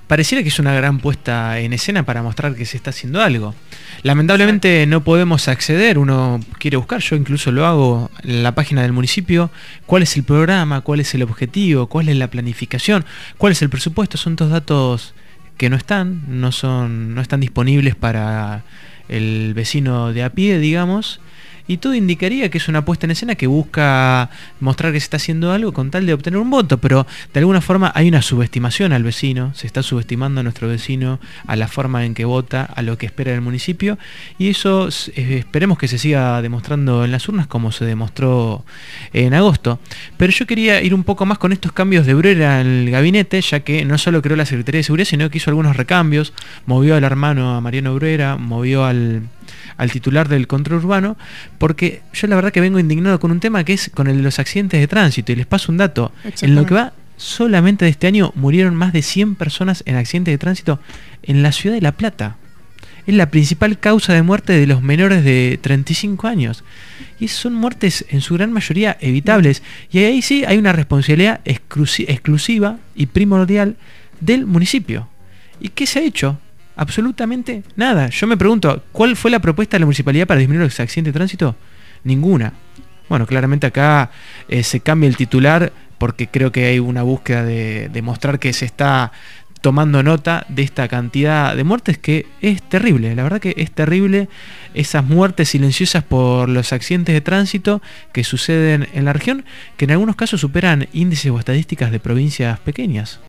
Pareciera que es una gran puesta en escena para mostrar que se está haciendo algo. Lamentablemente no podemos acceder, uno quiere buscar, yo incluso lo hago en la página del municipio, cuál es el programa, cuál es el objetivo, cuál es la planificación, cuál es el presupuesto, son todos datos que no están disponibles para el vecino de a pie, digamos. Y todo indicaría que es una puesta en escena que busca mostrar que se está haciendo algo con tal de obtener un voto, pero de alguna forma hay una subestimación al vecino, se está subestimando a nuestro vecino, a la forma en que vota, a lo que espera del municipio, y eso esperemos que se siga demostrando en las urnas como se demostró en agosto. Pero yo quería ir un poco más con estos cambios de Bruera en el gabinete, ya que no solo creó la Secretaría de Seguridad, sino que hizo algunos recambios, movió al hermano a Mariano Bruera, movió al titular del control urbano, porque yo la verdad que vengo indignado con un tema que es con el de los accidentes de tránsito, y les paso un dato. En lo que va solamente de este año murieron más de 100 personas en accidentes de tránsito en la ciudad de La Plata. Es la principal causa de muerte de los menores de 35 años. Y son muertes en su gran mayoría evitables. Y ahí sí hay una responsabilidad exclusiva y primordial del municipio. ¿Y qué se ha hecho? Absolutamente nada. Yo me pregunto, ¿cuál fue la propuesta de la municipalidad para disminuir los accidentes de tránsito? Ninguna. Bueno, claramente acá se cambia el titular porque creo que hay una búsqueda de mostrar que se está tomando nota de esta cantidad de muertes que es terrible. La verdad que es terrible esas muertes silenciosas por los accidentes de tránsito que suceden en la región, que en algunos casos superan índices o estadísticas de provincias pequeñas.